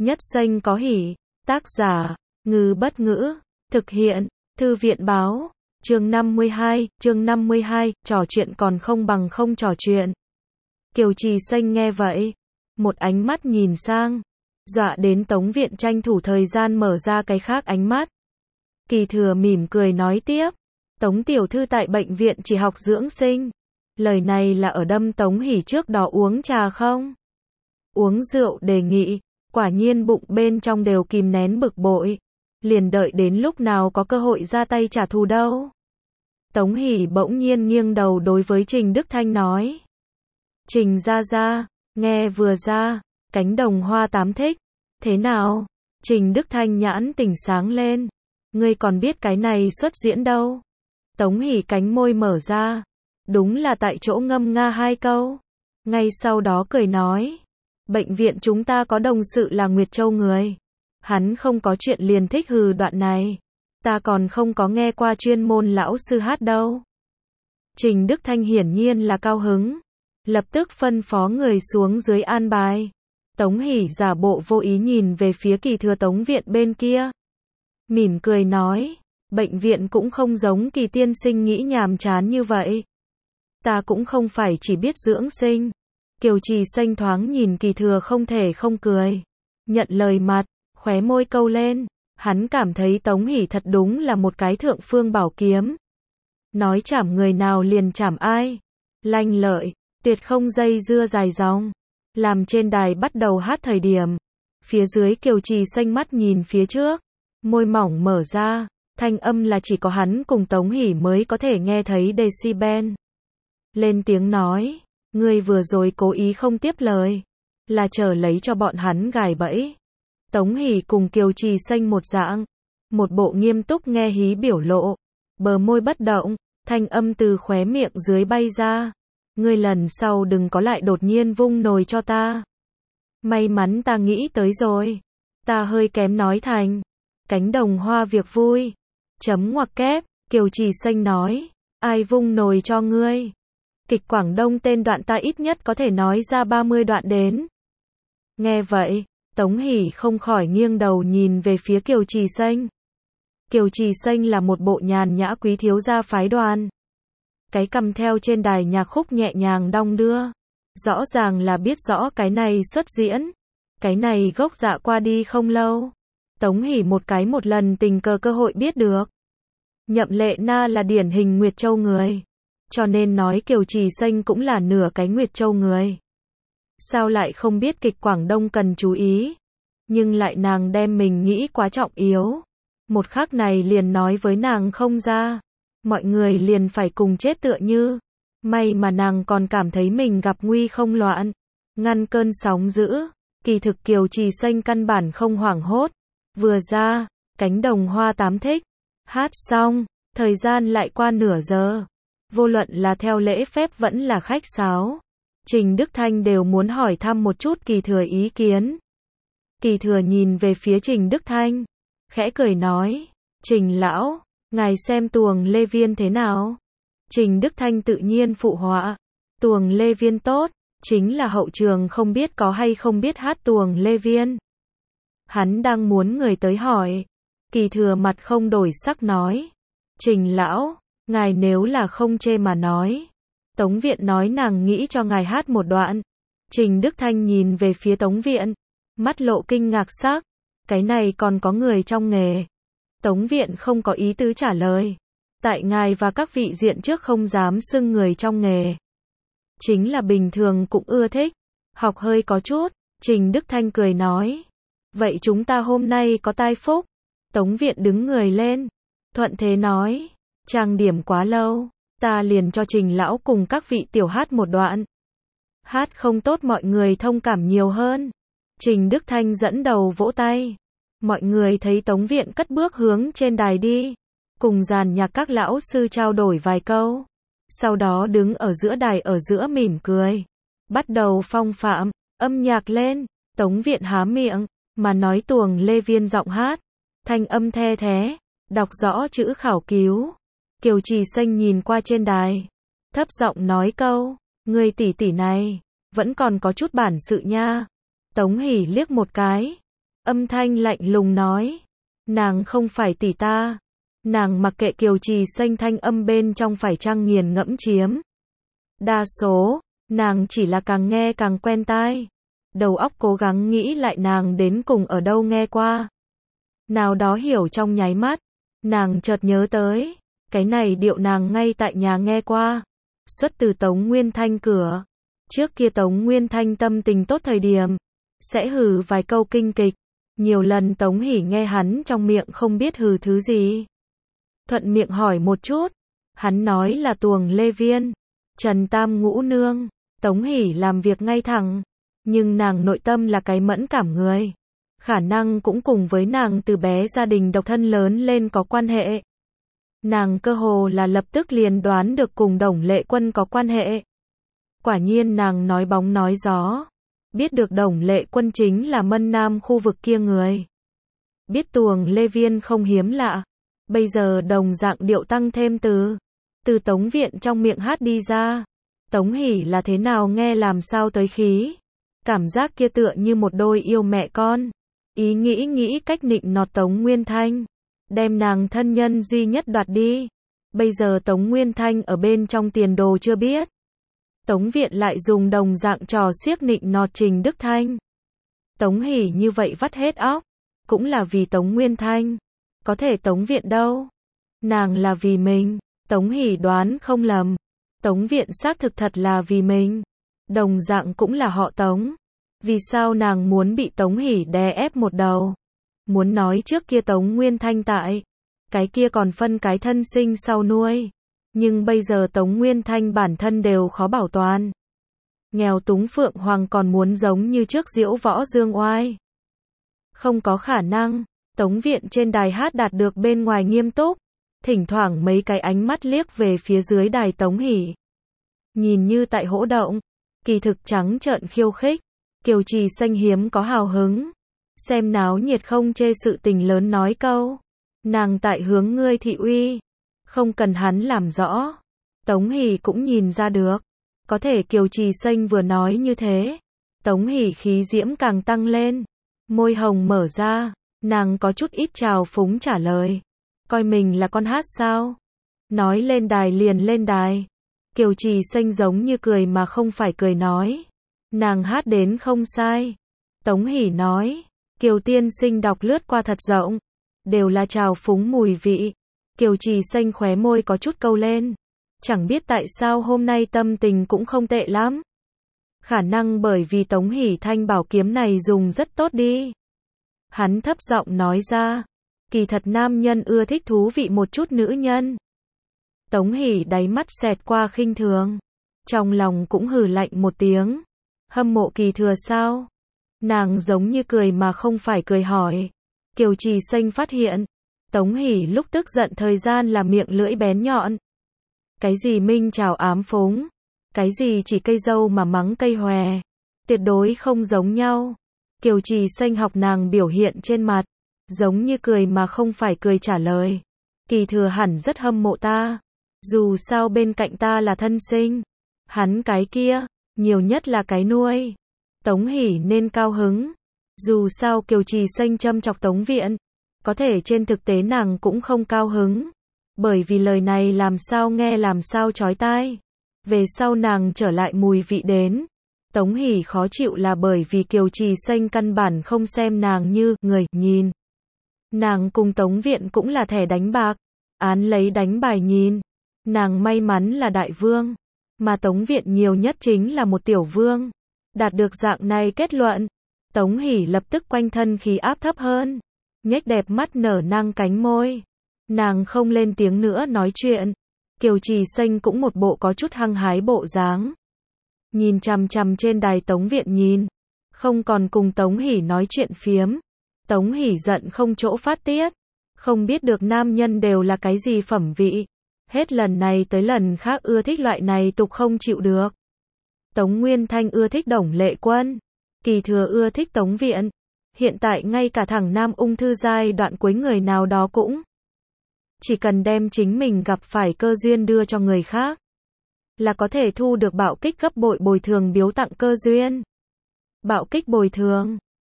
Nhất xanh có hỉ. Tác giả, Ngư Bất Ngữ. Thực hiện, Thư viện Báo. Chương 52, trò chuyện còn không bằng không trò chuyện. Kiều Trì Xanh nghe vậy, một ánh mắt nhìn sang, dọa đến Tống Viện tranh thủ thời gian mở ra cái khác ánh mắt. Kỳ Thừa mỉm cười nói tiếp, Tống tiểu thư tại bệnh viện chỉ học dưỡng sinh. Lời này là ở đâm Tống Hỉ trước đó uống trà không? Uống rượu đề nghị, quả nhiên bụng bên trong đều kìm nén bực bội. Liền đợi đến lúc nào có cơ hội ra tay trả thù đâu. Tống Hỉ bỗng nhiên nghiêng đầu đối với Trình Đức Thanh nói. Trình gia gia, nghe vừa ra, cánh đồng hoa tám thích. Thế nào? Trình Đức Thanh nhãn tỉnh sáng lên. Ngươi còn biết cái này xuất diễn đâu? Tống Hỉ cánh môi mở ra. Đúng là tại chỗ ngâm nga hai câu. Ngay sau đó cười nói. Bệnh viện chúng ta có đồng sự là Nguyệt Châu người. Hắn không có chuyện liền thích hừ đoạn này. Ta còn không có nghe qua chuyên môn lão sư hát đâu. Trình Đức Thanh hiển nhiên là cao hứng. Lập tức phân phó người xuống dưới an bài. Tống Hỉ giả bộ vô ý nhìn về phía Kỳ Thừa Tống viện bên kia. Mỉm cười nói. Bệnh viện cũng không giống Kỳ tiên sinh nghĩ nhàm chán như vậy. Ta cũng không phải chỉ biết dưỡng sinh. Kiều Trì Xanh thoáng nhìn Kỳ Thừa không thể không cười. Nhận lời mặt, khóe môi câu lên. Hắn cảm thấy Tống Hỉ thật đúng là một cái thượng phương bảo kiếm. Nói chảm người nào liền chảm ai. Lanh lợi, tuyệt không dây dưa dài dòng. Làm trên đài bắt đầu hát thời điểm. Phía dưới Kiều Trì Xanh mắt nhìn phía trước. Môi mỏng mở ra. Thanh âm là chỉ có hắn cùng Tống Hỉ mới có thể nghe thấy decibel. Lên tiếng nói. Ngươi vừa rồi cố ý không tiếp lời. Là chờ lấy cho bọn hắn gài bẫy. Tống Hỉ cùng Kiều Trì Xanh một dạng. Một bộ nghiêm túc nghe hí biểu lộ. Bờ môi bất động. Thanh âm từ khóe miệng dưới bay ra. Ngươi lần sau đừng có lại đột nhiên vung nồi cho ta. May mắn ta nghĩ tới rồi. Ta hơi kém nói thành. Cánh đồng hoa việc vui. Chấm ngoặc kép. Kiều Trì Xanh nói. Ai vung nồi cho ngươi? Kịch Quảng Đông tên đoạn ta ít nhất có thể nói ra 30 đoạn đến. Nghe vậy, Tống Hỉ không khỏi nghiêng đầu nhìn về phía Kiều Trì Xanh. Kiều Trì Xanh là một bộ nhàn nhã quý thiếu gia phái đoàn. Cái cầm theo trên đài nhạc khúc nhẹ nhàng đong đưa. Rõ ràng là biết rõ cái này xuất diễn. Cái này gốc dạ qua đi không lâu. Tống Hỉ một lần tình cờ cơ hội biết được. Nhậm Lệ Na là điển hình Nguyệt Châu người. Cho nên nói Kiều Trì Xanh cũng là nửa cái Nguyệt Châu người. Sao lại không biết kịch Quảng Đông cần chú ý. Nhưng lại nàng đem mình nghĩ quá trọng yếu. Một khắc này liền nói với nàng không ra. Mọi người liền phải cùng chết tựa như. May mà nàng còn cảm thấy mình gặp nguy không loạn. Ngăn cơn sóng dữ. Kỳ thực Kiều Trì Xanh căn bản không hoảng hốt. Vừa ra, cánh đồng hoa tám thích. Hát xong, thời gian lại qua nửa giờ. Vô luận là theo lễ phép vẫn là khách sáo. Trình Đức Thanh đều muốn hỏi thăm một chút Kỳ Thừa ý kiến. Kỳ Thừa nhìn về phía Trình Đức Thanh. Khẽ cười nói. Trình lão, ngài xem tuồng Lê Viên thế nào? Trình Đức Thanh tự nhiên phụ họa. Tuồng Lê Viên tốt. Chính là hậu trường không biết có hay không biết hát tuồng Lê Viên. Hắn đang muốn người tới hỏi. Kỳ Thừa mặt không đổi sắc nói. Trình lão, ngài nếu là không chê mà nói. Tống Viện nói nàng nghĩ cho ngài hát một đoạn. Trình Đức Thanh nhìn về phía Tống Viện. Mắt lộ kinh ngạc sắc. Cái này còn có người trong nghề. Tống Viện không có ý tứ trả lời. Tại ngài và các vị diện trước không dám xưng người trong nghề. Chính là bình thường cũng ưa thích. Học hơi có chút. Trình Đức Thanh cười nói. Vậy chúng ta hôm nay có tai phúc. Tống Viện đứng người lên. Thuận thế nói. Trang điểm quá lâu. Ta liền cho Trình lão cùng các vị tiểu hát một đoạn. Hát không tốt mọi người thông cảm nhiều hơn. Trình Đức Thanh dẫn đầu vỗ tay. Mọi người thấy Tống Viện cất bước hướng trên đài đi. Cùng dàn nhạc các lão sư trao đổi vài câu. Sau đó đứng ở giữa đài ở giữa mỉm cười. Bắt đầu phong phạm, âm nhạc lên. Tống Viện há miệng, mà nói tuồng Lê Viên giọng hát. Thanh âm the thế, đọc rõ chữ khảo cứu. Kiều Trì Xanh nhìn qua trên đài. Thấp giọng nói câu. Người tỷ tỷ này, vẫn còn có chút bản sự nha. Tống Hỉ liếc một cái. Âm thanh lạnh lùng nói. Nàng không phải tỷ ta. Nàng mặc kệ Kiều Trì Xanh thanh âm bên trong phải chăng nghiền ngẫm chiếm đa số, nàng chỉ là càng nghe càng quen tai. Đầu óc cố gắng nghĩ lại nàng đến cùng ở đâu nghe qua. Nào đó hiểu trong nháy mắt, nàng chợt nhớ tới, cái này điệu nàng ngay tại nhà nghe qua. Xuất từ Tống Nguyên Thanh cửa. Trước kia Tống Nguyên Thanh tâm tình tốt thời điểm, sẽ hừ vài câu kinh kịch. Nhiều lần Tống Hỷ nghe hắn trong miệng không biết hừ thứ gì. Thuận miệng hỏi một chút, hắn nói là tuồng Lê Viên, Trần Tam Ngũ Nương. Tống Hỷ làm việc ngay thẳng, nhưng nàng nội tâm là cái mẫn cảm người. Khả năng cũng cùng với nàng từ bé gia đình độc thân lớn lên có quan hệ. Nàng cơ hồ là lập tức liền đoán được cùng Đồng Lệ Quân có quan hệ. Quả nhiên nàng nói bóng nói gió. Biết được Đồng Lệ Quân chính là Mân Nam khu vực kia người. Biết tuồng Lê Viên không hiếm lạ. Bây giờ đồng dạng điệu tăng thêm từ Tống Viện trong miệng hát đi ra. Tống Hỷ là thế nào nghe làm sao tới khí. Cảm giác kia tựa như một đôi yêu mẹ con. Ý nghĩ cách nịnh nọt Tống Nguyên Thanh. Đem nàng thân nhân duy nhất đoạt đi. Bây giờ Tống Nguyên Thanh ở bên trong tiền đồ chưa biết. Tống Viện lại dùng đồng dạng trò xiếc nịnh nọt Trình Đức Thanh. Tống Hỷ như vậy vắt hết óc. Cũng là vì Tống Nguyên Thanh. Có thể Tống Viện đâu. Nàng là vì mình. Tống Hỷ đoán không lầm. Tống Viện xác thực thật là vì mình. Đồng dạng cũng là họ Tống. Vì sao nàng muốn bị Tống Hỷ đè ép một đầu? Muốn nói trước kia Tống Nguyên Thanh tại. Cái kia còn phân cái thân sinh sau nuôi. Nhưng bây giờ Tống Nguyên Thanh bản thân đều khó bảo toàn. Nghèo túng Phượng Hoàng còn muốn giống như trước diễu võ dương oai. Không có khả năng. Tống Viện trên đài hát đạt được bên ngoài nghiêm túc. Thỉnh thoảng mấy cái ánh mắt liếc về phía dưới đài Tống Hỷ. Nhìn như tại hỗ động. Kỳ thực trắng trợn khiêu khích. Kiều Trì Xanh hiếm có hào hứng. Xem náo nhiệt không chê sự tình lớn nói câu. Nàng tại hướng ngươi thị uy. Không cần hắn làm rõ. Tống Hỷ cũng nhìn ra được. Có thể Kiều Trì Xanh vừa nói như thế. Tống Hỷ khí diễm càng tăng lên. Môi hồng mở ra. Nàng có chút ít trào phúng trả lời. Coi mình là con hát sao? Nói lên đài liền lên đài. Kiều Trì Xanh giống như cười mà không phải cười nói. Nàng hát đến không sai. Tống Hỷ nói. Kiều tiên sinh đọc lướt qua thật rộng. Đều là trào phúng mùi vị. Kiều Trì Xanh khóe môi có chút câu lên. Chẳng biết tại sao hôm nay tâm tình cũng không tệ lắm. Khả năng bởi vì Tống Hỷ thanh bảo kiếm này dùng rất tốt đi. Hắn thấp giọng nói ra. Kỳ thật nam nhân ưa thích thú vị một chút nữ nhân. Tống Hỷ đáy mắt xẹt qua khinh thường. Trong lòng cũng hừ lạnh một tiếng. Hâm mộ Kỳ Thừa sao? Nàng giống như cười mà không phải cười hỏi. Kiều Trì Xanh phát hiện. Tống Hỷ lúc tức giận thời gian là miệng lưỡi bén nhọn. Cái gì minh chào ám phúng. Cái gì chỉ cây dâu mà mắng cây hòe. Tuyệt đối không giống nhau. Kiều Trì Xanh học nàng biểu hiện trên mặt. Giống như cười mà không phải cười trả lời. Kỳ Thừa hẳn rất hâm mộ ta. Dù sao bên cạnh ta là thân sinh. Hắn cái kia, nhiều nhất là cái nuôi. Tống Hỷ nên cao hứng. Dù sao Kiều Trì Xanh châm chọc Tống Viện. Có thể trên thực tế nàng cũng không cao hứng. Bởi vì lời này làm sao nghe làm sao chói tai. Về sau nàng trở lại mùi vị đến. Tống Hỷ khó chịu là bởi vì Kiều Trì Xanh căn bản không xem nàng như người nhìn. Nàng cùng Tống Viện cũng là thẻ đánh bạc. Án lấy đánh bài nhìn. Nàng may mắn là đại vương. Mà Tống Viện nhiều nhất chính là một tiểu vương. Đạt được dạng này kết luận. Tống Hỷ lập tức quanh thân khí áp thấp hơn. Nhếch đẹp mắt nở nang cánh môi. Nàng không lên tiếng nữa nói chuyện. Kiều Trì Xanh cũng một bộ có chút hăng hái bộ dáng. Nhìn chằm chằm trên đài Tống Viện nhìn. Không còn cùng Tống Hỷ nói chuyện phiếm. Tống Hỷ giận không chỗ phát tiết. Không biết được nam nhân đều là cái gì phẩm vị. Hết lần này tới lần khác ưa thích loại này tục không chịu được. Tống Nguyên Thanh ưa thích Đồng Lệ Quân. Kỳ Thừa ưa thích Tống Viện. Hiện tại ngay cả thằng nam ung thư giai đoạn cuối người nào đó cũng. Chỉ cần đem chính mình gặp phải cơ duyên đưa cho người khác. Là có thể thu được bạo kích gấp bội bồi thường biếu tặng cơ duyên. Bạo kích bồi thường.